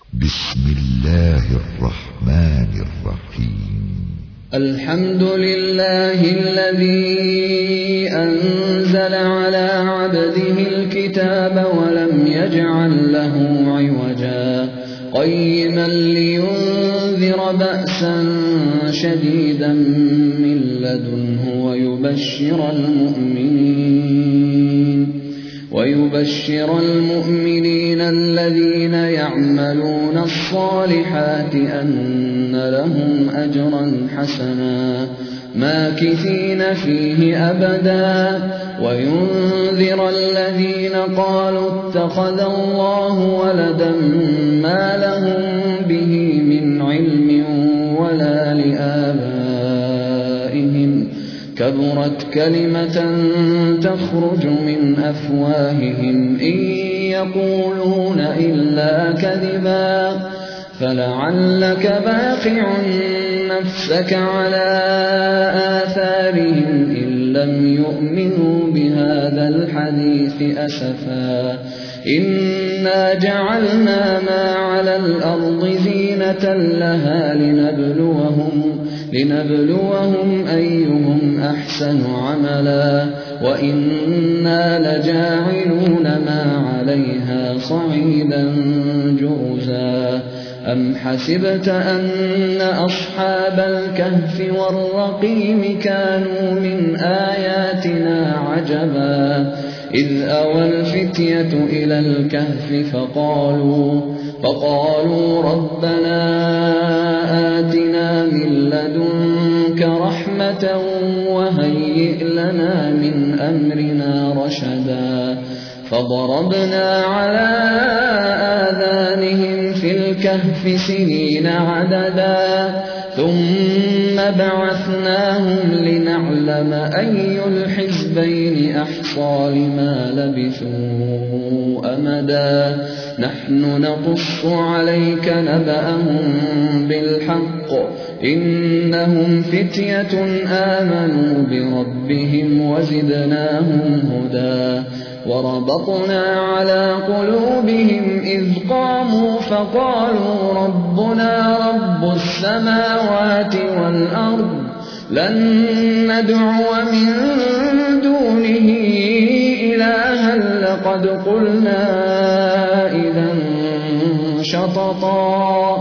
بسم الله الرحمن الرحيم. الحمد لله الذي أنزل على عبده الكتاب ولم يجعل له عوجا قيما لينذر بأسا شديدا من لدنه ويبشر المؤمنين الذين يعملون الصالحات أن لهم أجرا حسنا ماكثين فيه أبدا وينذر الذين قالوا اتخذ الله ولدا ما لهم به من علم ولا لآبائهم كبرت كلمة تخرج من أفواههم إن يقولون إلا كذبا فلعلك باخع نفسك على آثارهم إن لم يؤمنوا بهذا الحديث أسفا إنا جعلنا ما على الأرض زينة لها لنبلوهم أيهم أحسن عملا وإنا لجاعلون ما عليها صعيدا جرزا أم حسبت أن أصحاب الكهف والرقيم كانوا من آياتنا عجبا إذ أوى الفتية إلى الكهف فقالوا ربنا آتنا من لدنك رحمة وهيئ لنا من أمرنا رشدا فضربنا على آذانهم في الكهف سنين عددا ثم بعثناهم لنعلم أي الحزبين أحصى لما لبثوا أمدا نحن نقص عليك نبأهم بالحق إنهم فتية آمنوا بربهم وزدناهم هدى وربطنا على قلوبهم إذ قاموا فقالوا ربنا رب السماوات والأرض لن ندعو من دونه إلها لقد قلنا إذا شططا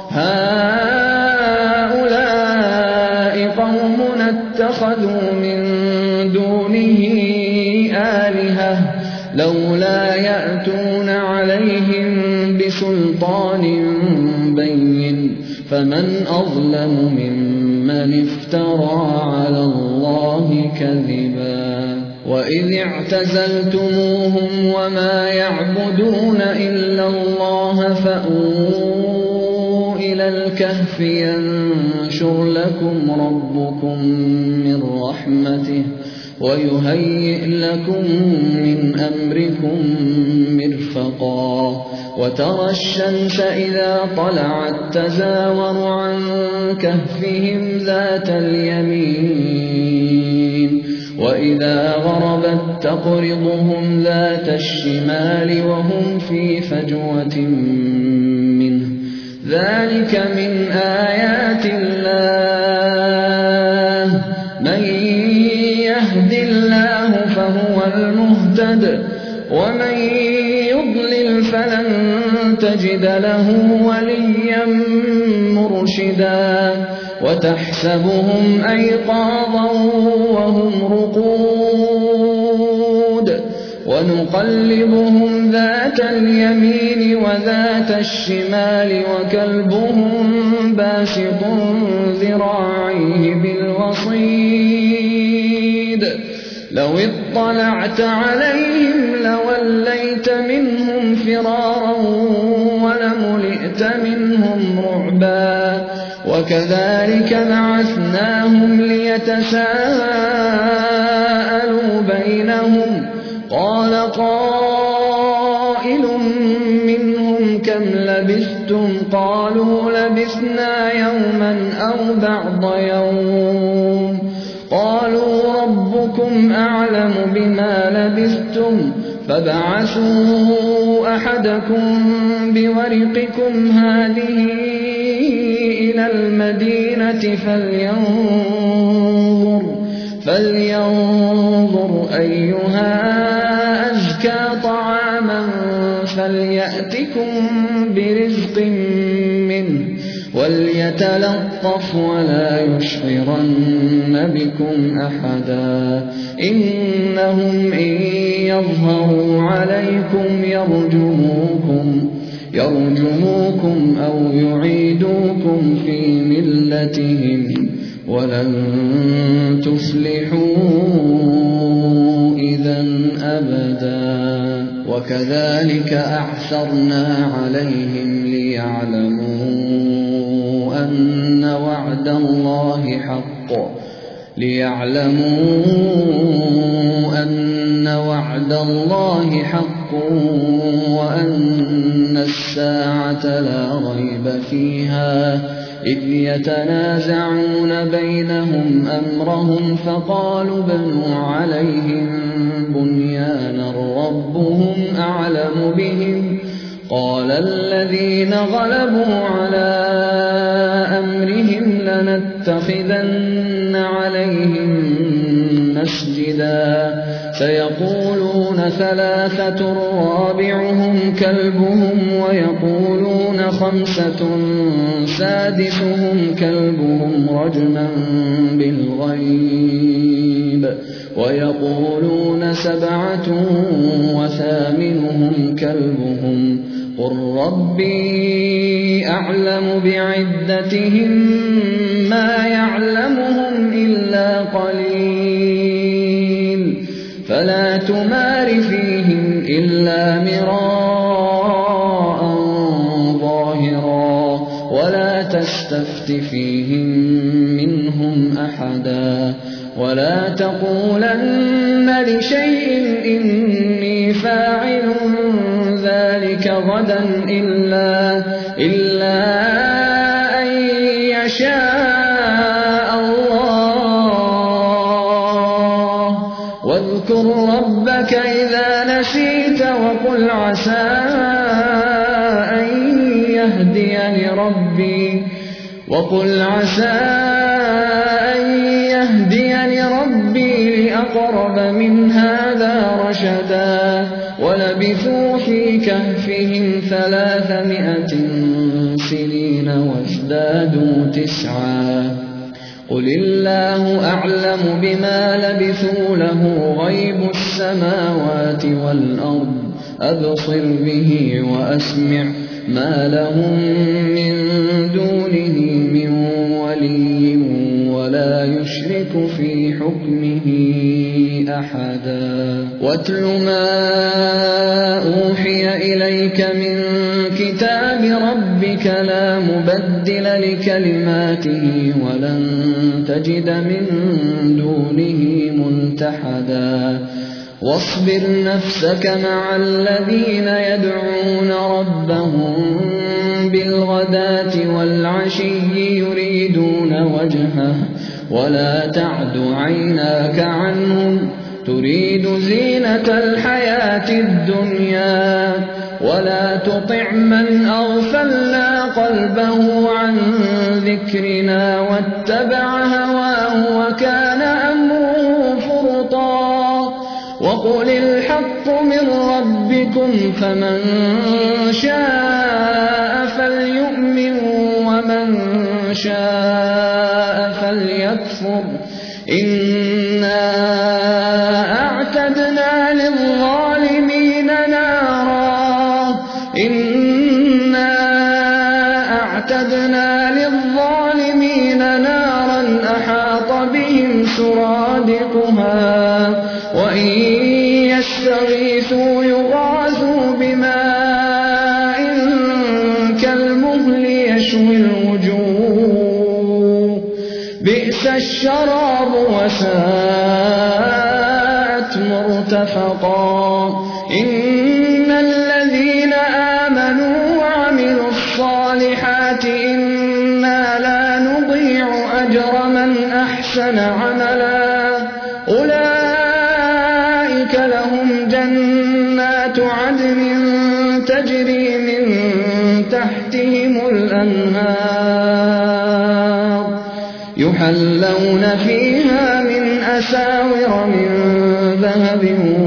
هؤلاء قومنا اتخذوا من دونه آلهة لولا يأتون عليهم بسلطان بين فمن أظلم ممن افترى على الله كذبا وإذ اعتزلتموهم وما يعبدون إلا الله فأووا إلى الكهف ينشر لكم ربكم من رحمته ويهيئ لكم من أمركم مرفقا وترى الشمس إذا طلعت تزاور عن كهفهم ذات اليمين وإذا غربت تقرضهم ذات الشمال وهم في فجوة منه ذلك من آيات الله من يهد الله فهو المهتد ومن يضلل فلن تجد له وليا مرشدا وتحسبهم أيقاظا وهم رقود ونقلبهم ذات اليمين وذات الشمال وكلبهم باسط ذراعيه بالوصيد لو اطلعت عليهم لوليت منهم فرارا ولملئت منهم رعبا وكذلك بعثناهم ليتساءلوا بينهم قال قائل منهم كم لبثتم قالوا لبثنا يوما أو بعض يوم قالوا ربكم أعلم بما لبثتم فابعثوا أحدكم بورقكم هذه إلى المدينة فلينظر أيها أزكى طعاما فليأتكم برزق منه وليتلطف ولا يشعرن بكم أحدا إنهم إن يظهروا عليكم يرجموكم أو يعيدوكم في ملتهم ولن تفلحوا إذا أبدا وكذلك أعثرنا عليهم ليعلموا أن وعد الله حق وأن الساعة لا ريب فيها إذ يتنازعون بينهم أمرهم فقالوا ابنوا عليهم بنيانا ربهم أعلم بهم قال الذين غلبوا على أمرهم لنتخذن عليهم مسجدا سيقولون ثلاثة رابعهم كلبهم ويقولون خمسة سادسهم كلبهم رجما بالغيب ويقولون سبعة وثامنهم كلبهم قل ربي أعلم بعدتهم ما يعلمهم إلا قليل فلا تمار فيهم إلا مراء ظاهرا ولا تستفت فيهم منهم أحدا ولا تقولن لشيء إني فاعل ذلك غدا إلا أن يشاء الله واذكر ربك إذا نسيت وقل عسى أن يهديني ربي لأقرب من هذا رشدا ولبثوا في كهفهم 300 سنين وازدادوا 9 قل الله أعلم بما لبثوا له غيب السماوات والأرض أبصر به وأسمع ما لهم من دونه من ولي ولا يشرك في حكمه أحدا واتل ما أوحي إليك من كتاب ربك لا مبدل لكلماته ولن تجد من دونه ملتحدا واصبر نفسك مع الذين يدعون ربهم بالغداة والعشي يريدون وجهه ولا تعد عيناك عنهم تريد زينة الحياة الدنيا ولا تطع من أغفلنا قلبه عن ذكرنا واتبع هواه وكان أمره فرطا وقل الحق من ربكم فمن شاء فليؤمن ومن شاء فليكفر إنا أعتدنا للظالمين نارا أحاط بهم سرادقها وإن يستغيثوا يغاثوا بماء كالمهل يشوي الوجوه بئس الشراب وساءت مرتفقا إن الذين آمنوا وعملوا الصالحات إنا لا نضيع أجر من أحسن عملا أولئك لهم جنات تحتهم الأنهار يحلون فيها من أساور من ذهب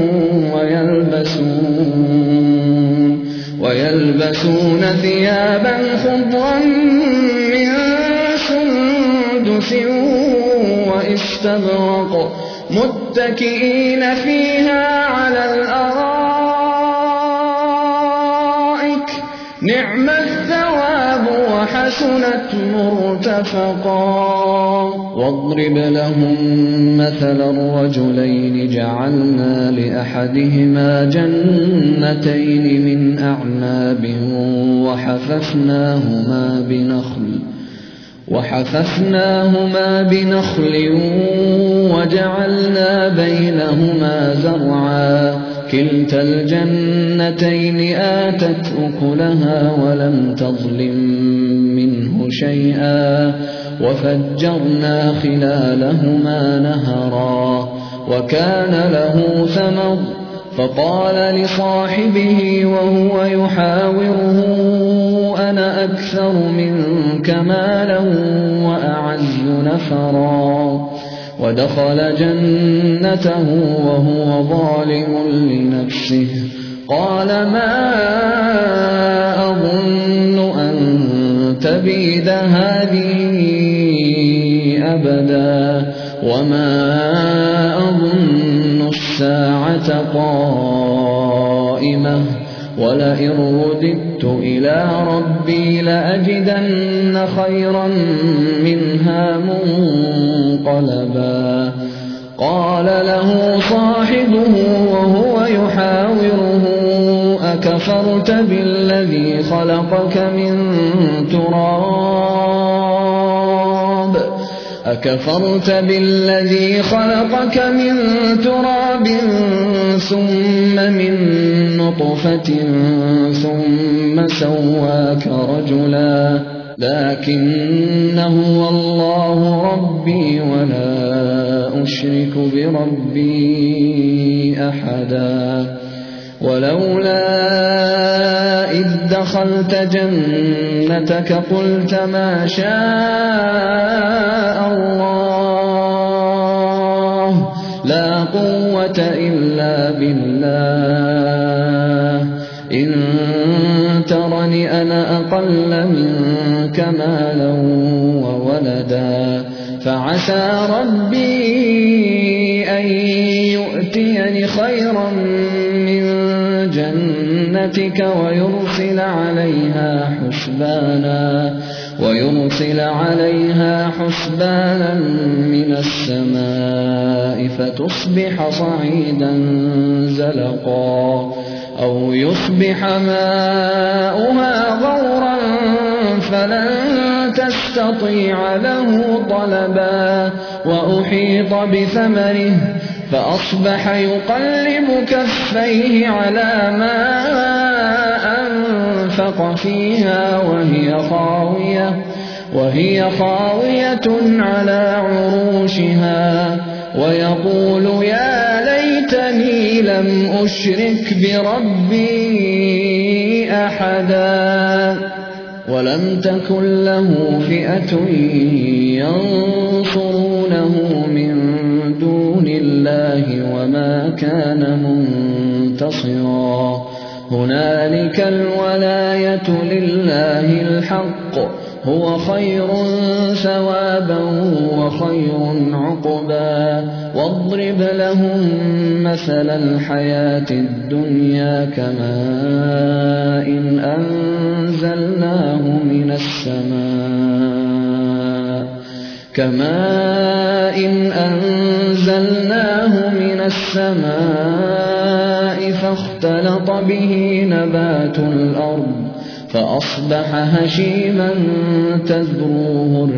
ويلبسون ثيابا خضرا من سندس واستبرق متكئين فيها على الأرائك نعم الثواب وحسنت مرتفقا واضرب لهم مثل الرجلين جعلنا لأحدهما جنتين من أعناب وحففناهما بنخل وجعلنا بينهما زرعا كلتا الجنتين آتت أكلها ولم تظلم منه شيئا وفجرنا خلالهما نهرا وكان له ثمر فقال لصاحبه وهو يحاوره أنا أكثر منك مالا وأعز نفرا ودخل جنته وهو ظالم لنفسه قال ما أظن أن تبيد هذه أبدا وما أظن الساعة قائمة ولئن رددت إلى ربي لأجدن خيرا منها منقلبا قال له صاحبه وهو يحاوره أكفرت بالذي خلقك من تراب ثم من نطفة ثم سواك رجلا لكن هو الله ربي ولا أشرك بربي أحدا ولولا إذ دخلت جنتك قلت ما شاء الله لا قوة إلا بالله إن ترني أنا أقل منك مالا وولدا فعسى ربي أن يؤتيني خيرا من جنتك ويرسل عليها حسبانا من السماء فتصبح صعيدا زلقا أو يصبح ماؤها غورا فلن تستطيع له طلبا وأحيط بثمره فأصبح يقلب كفيه على ما أنفق فيها وهي خاوية على عروشها ويقول يا ليتني لم أشرك بربي أحدا ولم تكن له فئة ينصرونه من دون الله وما كان منتصرا هنالك الولاية لله الحق هو خير ثوابا وخير عقبا واضرب لهم مثل الحياة الدنيا كماء أنزلناه من السماء فاختلط به نبات الأرض فأصبح هشيما تذروه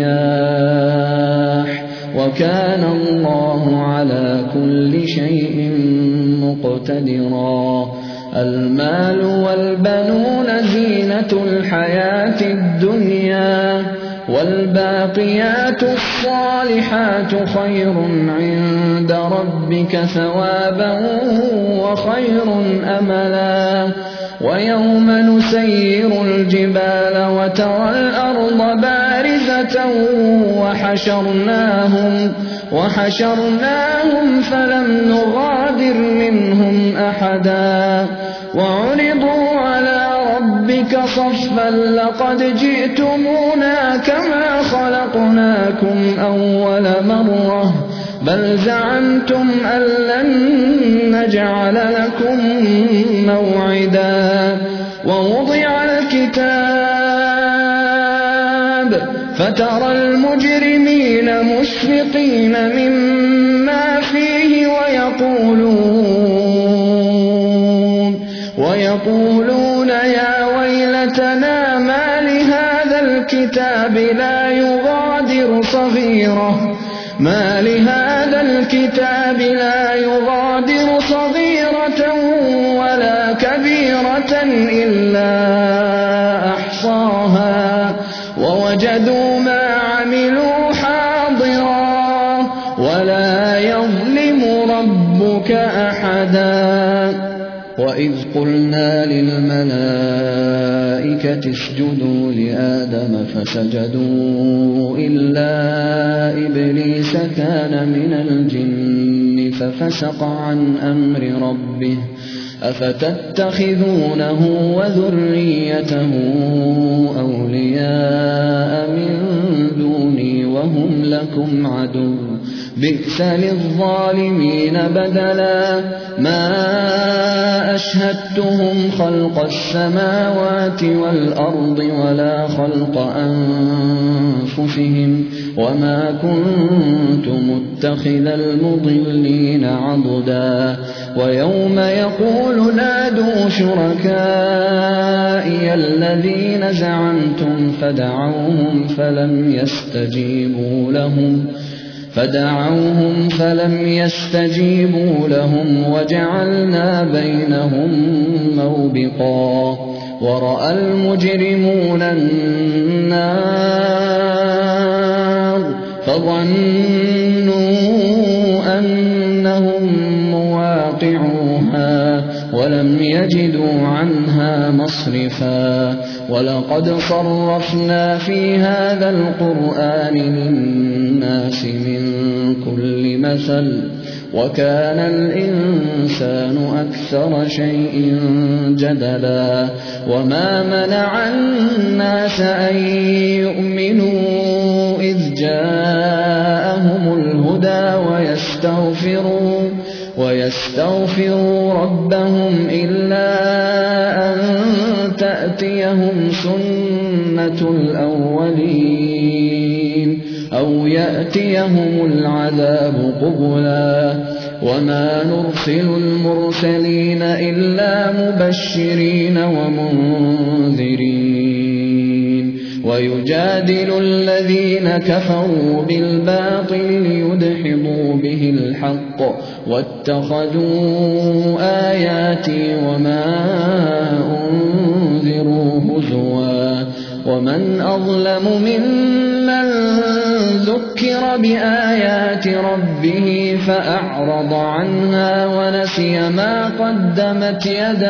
الرياح وكان الله على كل شيء مقتدرا المال والبنون زينة الحياة الدنيا والباقيات الصالحات خير عند ربك ثوابا وخير أملا ويوم نسير الجبال وترى الأرض بارزة وحشرناهم فلم نغادر منهم أحدا وعرضوا على ربك صفا لقد جئتمونا كما خلقناكم أول مرة بل زعمتم أن لن نجعل لكم موعدا ووضع الكتاب فترى المجرمين مشفقين مما فيه ويقولون يا ويلتنا ما لهذا الكتاب لا يغادر صغيرة ولا كبيرة إلا أحصاها ووجدوا ما عملوا حاضرا ولا يظلم ربك أحدا وإذ قلنا للملائكة اسجدوا لآدم فسجدوا إلا إبليس كان من الجن ففسق عن أمر ربه أفتتخذونه وذريته أولياء من دوني وهم لكم عدو بئس للظالمين بدلا ما أشهدتهم خلق السماوات والأرض ولا خلق أنفسهم وما كنت متخذ المضلين عضدا ويوم يقول نادوا شركائي الذين زعمتم فدعوهم فلم يستجيبوا لهم وجعلنا بينهم موبقا ورأى المجرمون النار فظنوا أنهم مواقعوها ولم يجدوا عنها مصرفا ولقد صرفنا في هذا القرآن للناس من كل مثل وكان الإنسان أكثر شيء جدلا وما منع الناس أن يؤمنوا إذ جاءهم الهدى ويستغفروا ربهم إلا أن تأتيهم سنة الأولين أو يأتيهم العذاب قبلا وما نرسل المرسلين إلا مبشرين ومنذرين ويجادل الذين كفروا بالباطل ليدحضوا به الحق واتخذوا آياتي وما أنذروا هزوا ومن أظلم ممن ذكر بآيات ربه فأعرض عنها ونسي ما قدمت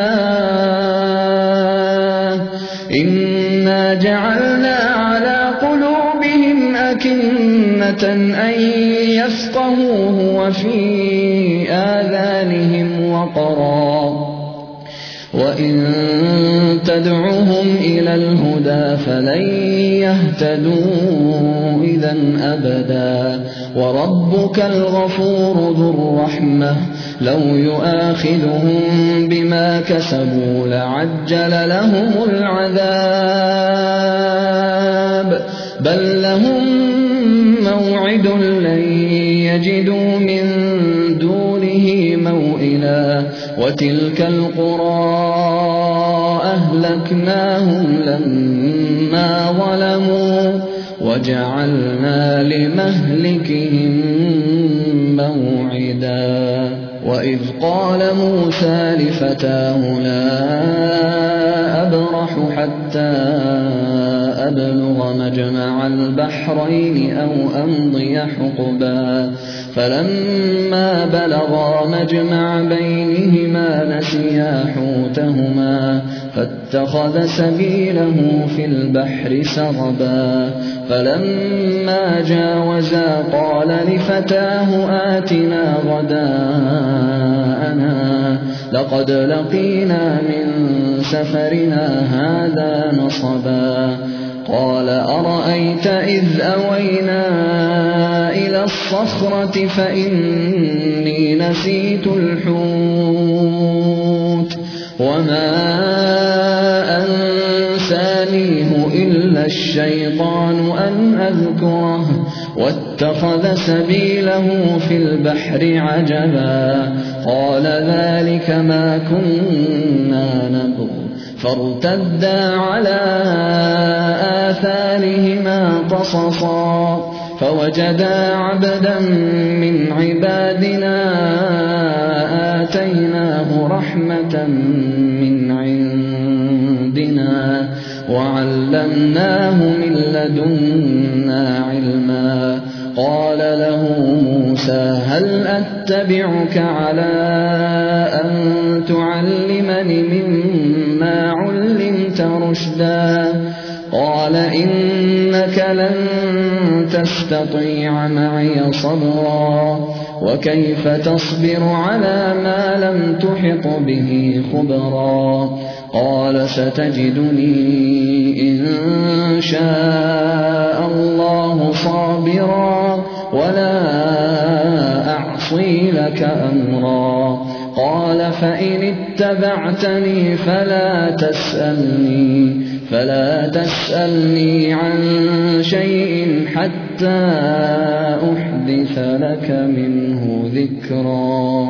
يداه إنا جعلنا على قلوبهم أكنة أن يفقهوه وفي آذانهم وقرا وإن تدعهم إلى الهدى فلن يهتدوا إذا أبدا وربك الغفور ذو الرحمة لو يؤاخذهم بما كسبوا لعجل لهم العذاب بل لهم موعد لن يجدوا من دونه موئلا وتلك القرى أهلكناهم لما ظلموا وجعلنا لمهلكهم موعدا وإذ قال موسى لفتاه لا أبرح حتى أبلغ مجمع البحرين أو أمضي حقبا فلما بلغا مجمع بينهما نسيا حوتهما فاتخذ سبيله في البحر سربا فلما جاوزا قال لفتاه آتنا غداءنا لقد لقينا من سفرنا هذا نصبا قال أرأيت إذ أوينا إلى الصخرة فإني نسيت الحوت وما أنسانيه إلا الشيطان أن أذكره واتخذ سبيله في البحر عجبا قال ذلك ما كنا نبغ فارتدا على آثارهما قصصا فوجدا عبدا من عبادنا آتيناه رحمة من عندنا وعلمناه من لدنا علما قال له موسى هل أتبعك على أن تعلمني مما علمت رشدا قال إنك لن تستطيع معي صبرا وكيف تصبر على ما لم تحط به خبرا قال ستجدني إن شاء الله صابرا ولا أعصي لك أمرا قال فإن اتبعتني فلا تسألني عن شيء حتى أحدث لك منه ذكرا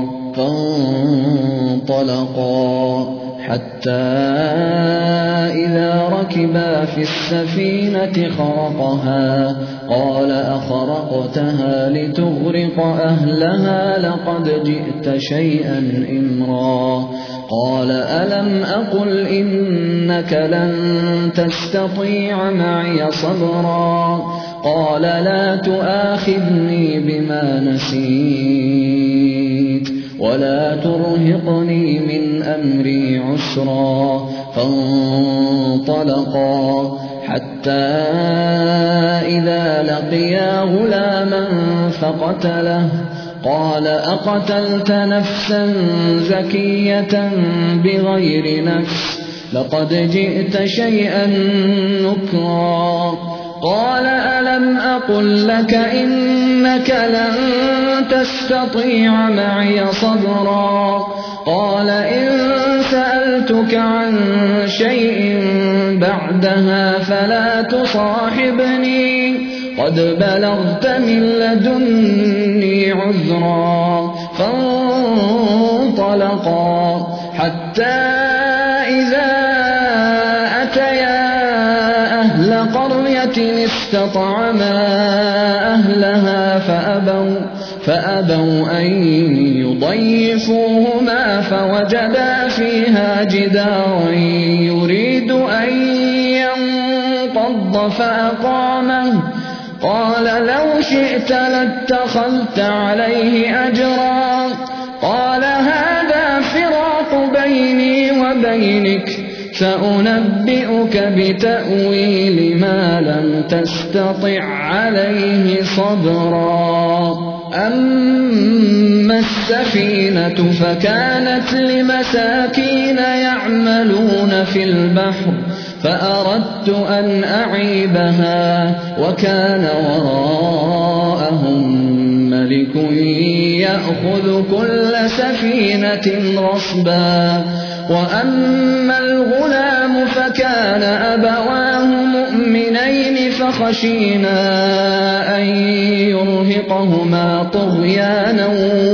فانطلقا حتى إذا ركبا في السفينة خرقها قال أخرقتها لتغرق أهلها لقد جئت شيئا إمرا قال ألم أقل إنك لن تستطيع معي صبرا قال لا تؤاخذني بما نسيت ولا ترهقني من أمري عسرا فانطلقا حتى إذا لقيا غلاما فقتله قال أقتلت نفسا زكية بغير نفس لقد جئت شيئا نكرا قال ألم أقل لك إنك لن تستطيع معي صبرا قال إن سألتك عن شيء بعدها فلا تصاحبني قد بلغت من لدني عذرا فانطلقا حتى إذا أتيا أهل قرية استطعما أهلها فأبوا أن يضيفوهما فوجدا فيها جدارا يريد أن ينقض فأقامه قال لو شئت لاتخذت عليه أجرا قال هذا فراق بيني وبينك سأنبئك بتأويل ما لم تستطع عليه صبرا أما السفينة فكانت لمساكين يعملون في البحر فأردت أن أعيبها وكان وراءهم ملك يأخذ كل سفينة غصبا وأما الغلام فكان أبواه مؤمنين فخشينا أن يرهقهما طغيانا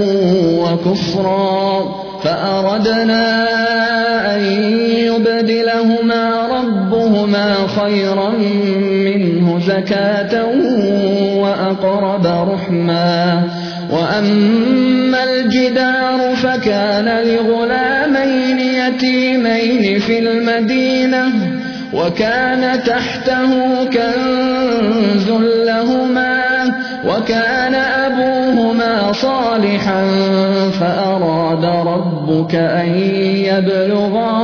وكفرا فأردنا أن يبدلهما ربهما خيرا منه زكاة وأقرب رحما وأما الجدار فكان لغلامين يتيمين في المدينة وكان تحته كنز لهما وكان أبوهما صالحا فأراد ربك أن يبلغا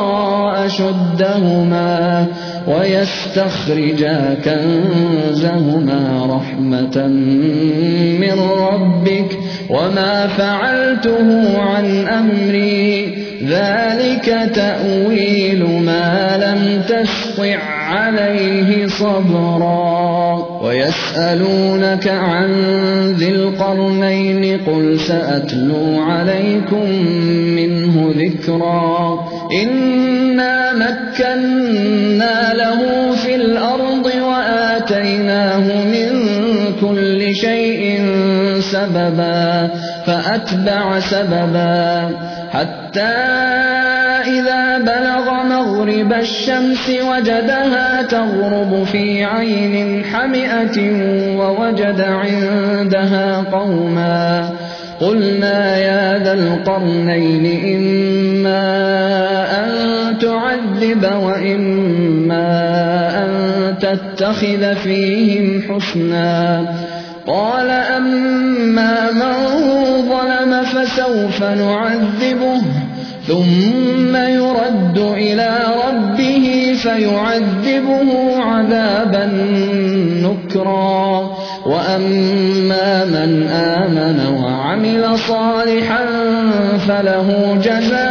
أشدهما ويستخرجا كنزهما رحمة من ربك وما فعلته عن أمري ذلك تأويل ما لم تسطع عليه صبرا ويسألونك عن ذي القرنين قل سأتلو عليكم منه ذكرا إنا مكنا له في الأرض وآتيناه من كل شيء سببا فأتبع سببا حتى إذا بلغ مغرب الشمس وجدها تغرب في عين حمئة ووجد عندها قوما قلنا يا ذا القرنين إما أن تعذب وإما أن تتخذ فيهم حسنا قال أما من ظلم فسوف نعذبه ثم يرد إلى ربه فيعذبه عذابا نكرا وأما من آمن وعمل صالحا فله جزاء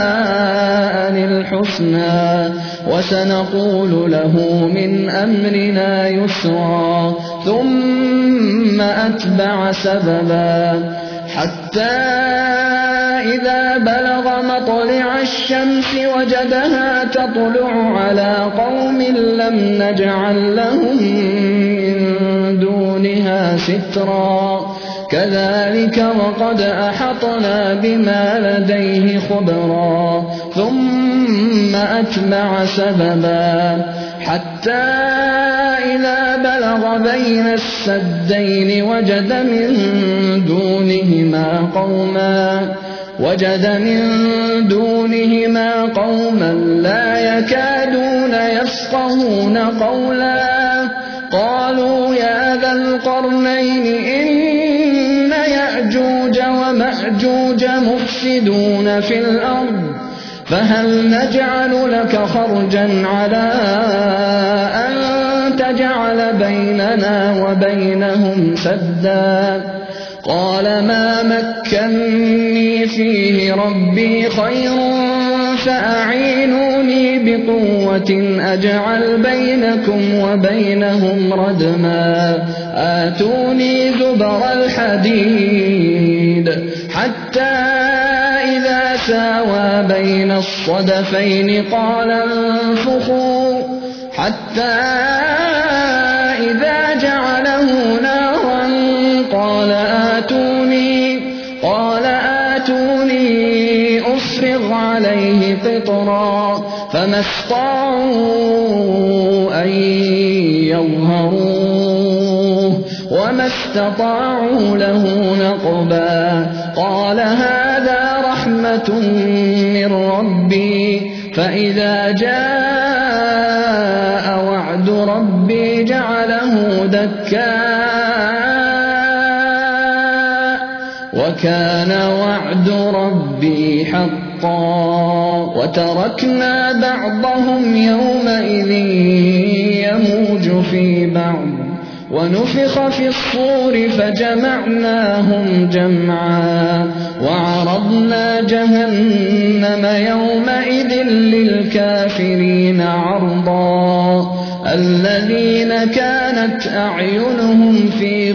الحسنى وسنقول له من أمرنا يسرا ثم أتبع سببا حتى إذا بلغ مطلع الشمس وجدها تطلع على قوم لم نجعل لهم من دونها سترا كذلك وقد أحطنا بما لديه خبرا ثم أتبع سببا حتى إذا بلغ بين السدين وجد من دونهما قوما لا يكادون يفقهون قولا قالوا يا ذا القرنين إن يأجوج ومأجوج مفسدون في الأرض فهل نجعل لك خرجا على أن تجعل بيننا وبينهم سدا قال ما مكني فيه ربي خير فأعينوني بقوة أجعل بينكم وبينهم ردما آتوني زبر الحديد حتى إذا ساوى بين الصدفين قال انفخوا حتى إذا جعله نارا قال آتوني أفرغ عليه قطرا فما استطاعوا أن يظهروه وما استطاعوا له نقبا قال هذا رحمة من ربي فإذا جاء وعد ربي جعله دكاء وكان وعد ربي حقا وتركنا بعضهم يومئذ يموج في بعض ونفخ في الصور فجمعناهم جمعا وعرضنا جهنم يومئذ للكافرين عرضا الذين كانت أعينهم في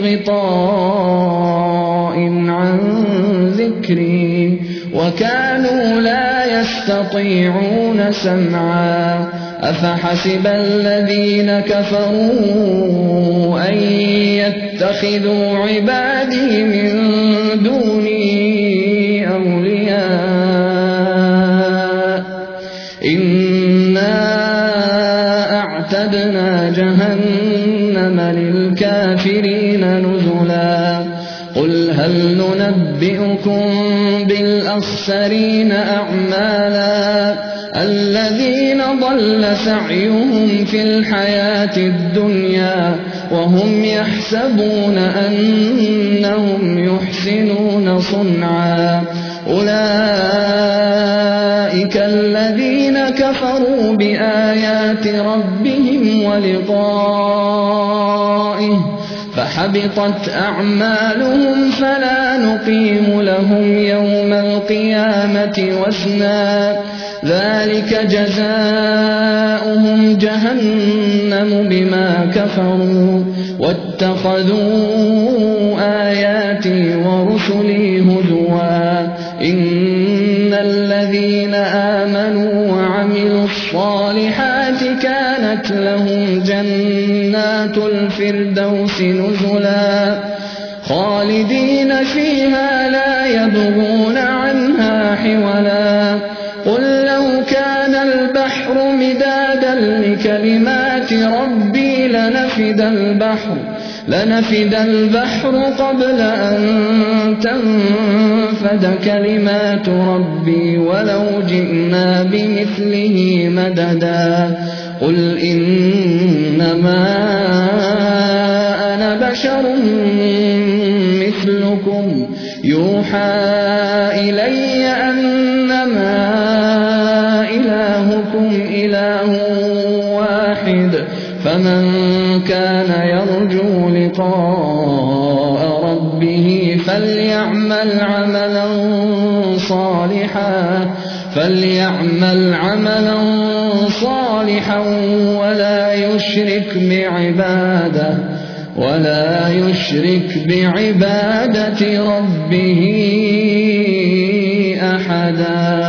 غطاء عن ذكري وكانوا لا يستطيعون سمعا أفحسب الذين كفروا أن يتخذوا عبادي من دوني أولياء إنا أعتدنا جهنم للكافرين نزلا قل هل ننبئكم بالأخسرين أعمالا الذين ضل سعيهم في الحياة الدنيا وهم يحسبون أنهم يحسنون صنعا أولئك الذين كفروا بآيات ربهم ولقائه فحبطت أعمالهم فلا نقيم لهم يوم القيامة وزنا ذلك جزاؤهم جهنم بما كفروا واتخذوا آياتي ورسلي هزوا إن الذين آمنوا وعملوا الصالحات كانت لهم جنات الفردوس نزلا خالدين فيها لا يبغون عنها حولا قل لو كان البحر مدادا لكلمات ربي لنفد البحر قبل أن تنفد كلمات ربي ولو جئنا بمثله مددا قل إنما أنا بشر مثلكم يوحى إلي أنما إلهكم إله واحد فمن كان يرجو لقاء ربه فليعمل عملا صالحا ولا يشرك بعبادة ربه أحدا.